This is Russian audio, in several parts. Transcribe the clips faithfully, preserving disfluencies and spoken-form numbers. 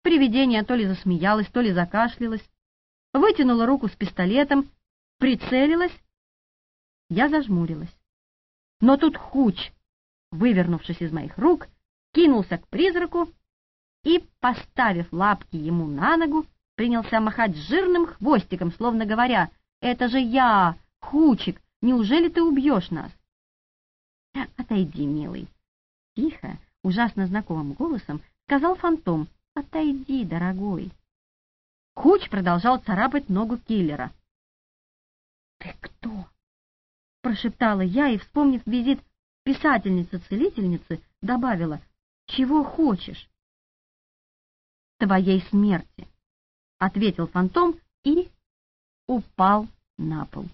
Привидение то ли засмеялось, то ли закашлялось, вытянула руку с пистолетом, прицелилась. Я зажмурилась. Но тут Хуч, вывернувшись из моих рук, кинулся к призраку и, поставив лапки ему на ногу, принялся махать жирным хвостиком, словно говоря: «Это же я, Хучик, неужели ты убьешь нас?» «Отойди, милый», — тихо, ужасно знакомым голосом сказал фантом. «Отойди, дорогой». Хуч продолжал царапать ногу киллера. «Ты кто?» — прошептала я и, вспомнив визит писательницы-целительницы, добавила: «Чего хочешь?» «Твоей смерти», — ответил фантом и упал на пол.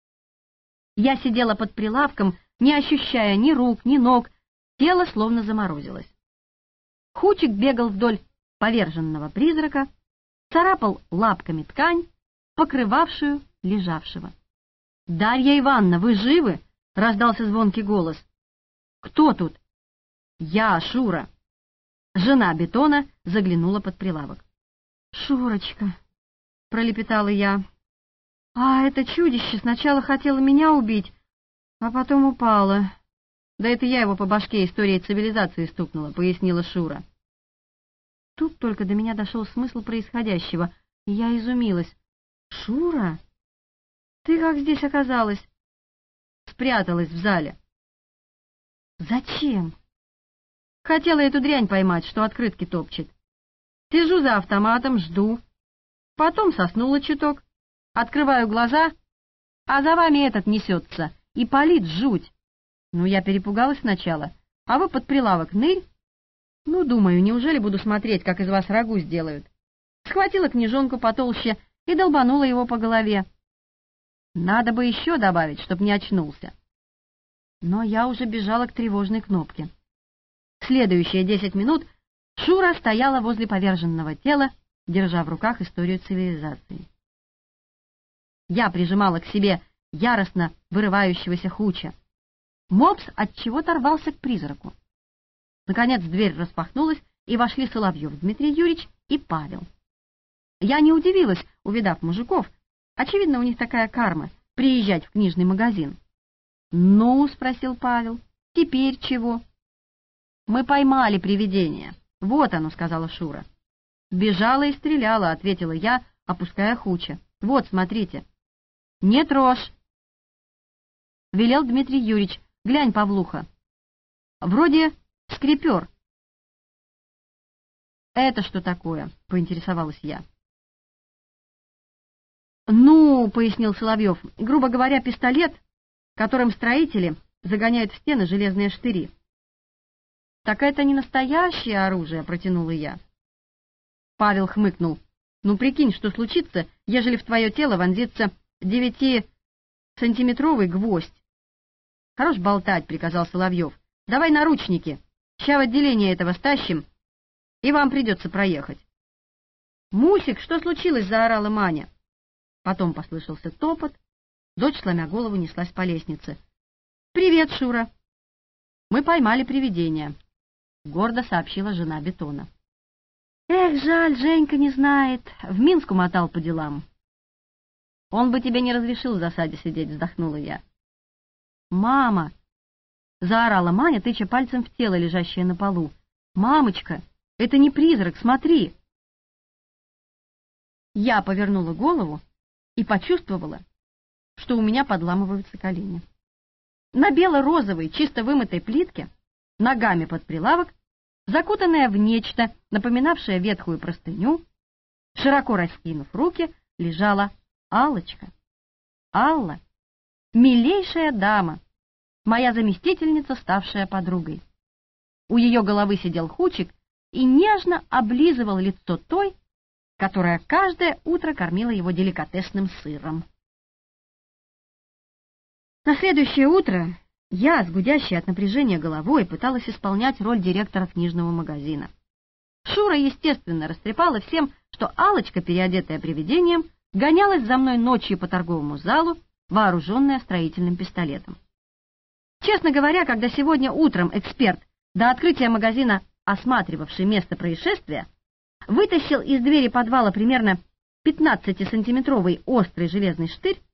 Я сидела под прилавком, не ощущая ни рук, ни ног, тело словно заморозилось. Хучик бегал вдоль поверженного призрака, царапал лапками ткань, покрывавшую лежавшего. «Дарья Ивановна, вы живы?» — раздался звонкий голос. «Кто тут?» «Я, Шура». Жена Бетона заглянула под прилавок. «Шурочка», — пролепетала я, — «а это чудище сначала хотело меня убить, а потом упало». «Да это я его по башке историей цивилизации стукнула», — пояснила Шура. Тут только до меня дошел смысл происходящего, и я изумилась. «Шура? Ты как здесь оказалась?» «Спряталась в зале». «Зачем?» «Хотела эту дрянь поймать, что открытки топчет. Сижу за автоматом, жду. Потом соснула чуток, открываю глаза, а за вами этот несется, и палит жуть. Ну, я перепугалась сначала, а вы под прилавок нырь. Ну, думаю, неужели буду смотреть, как из вас рагу сделают?» Схватила книжонку потолще и долбанула его по голове. Надо бы еще добавить, чтоб не очнулся. Но я уже бежала к тревожной кнопке. Следующие десять минут Шура стояла возле поверженного тела, держа в руках историю цивилизации. Я прижимала к себе яростно вырывающегося Хуча. Мопс отчего-то рвался к призраку. Наконец дверь распахнулась, и вошли Соловьев Дмитрий Юрьевич и Павел. Я не удивилась, увидав мужиков. Очевидно, у них такая карма — приезжать в книжный магазин. «Ну, — спросил Павел, — теперь чего?» «Мы поймали привидение. Вот оно, — сказала Шура». «Бежала и стреляла, — ответила я, опуская Хуча. Вот, смотрите». «Не трожь!» — велел Дмитрий Юрьевич. «Глянь, Павлуха. Вроде скрипер». «Это что такое?» — поинтересовалась я. «Ну, — пояснил Соловьев, — грубо говоря, пистолет, которым строители загоняют в стены железные штыри». «Так это не настоящее оружие», — протянула я. Павел хмыкнул. «Ну, прикинь, что случится, ежели в твое тело вонзится девятисантиметровый гвоздь». «Хорош болтать», — приказал Соловьев. «Давай наручники. Ща в отделение этого стащим, и вам придется проехать». «Мусик, что случилось?» — заорала Маня. Потом послышался топот. Дочь, сломя голову, неслась по лестнице. «Привет, Шура!» «Мы поймали привидение», — гордо сообщила жена Бетона. «Эх, жаль, Женька не знает. В Минск умотал по делам». «Он бы тебе не разрешил в засаде сидеть», — вздохнула я. «Мама!» — заорала Маня, тыча пальцем в тело, лежащее на полу. «Мамочка, это не призрак, смотри!» Я повернула голову и почувствовала, что у меня подламываются колени. На бело-розовой, чисто вымытой плитке, ногами под прилавок, закутанная в нечто, напоминавшее ветхую простыню, широко раскинув руки, лежала Аллочка. Алла, милейшая дама, моя заместительница, ставшая подругой. У ее головы сидел Хучик и нежно облизывал лицо той, которая каждое утро кормила его деликатесным сыром. На следующее утро я, с гудящей от напряжения головой, пыталась исполнять роль директора книжного магазина. Шура, естественно, растрепала всем, что Аллочка, переодетая привидением, гонялась за мной ночью по торговому залу, вооруженная строительным пистолетом. Честно говоря, когда сегодня утром эксперт, до открытия магазина осматривавший место происшествия, вытащил из двери подвала примерно пятнадцатисантиметровый острый железный штырь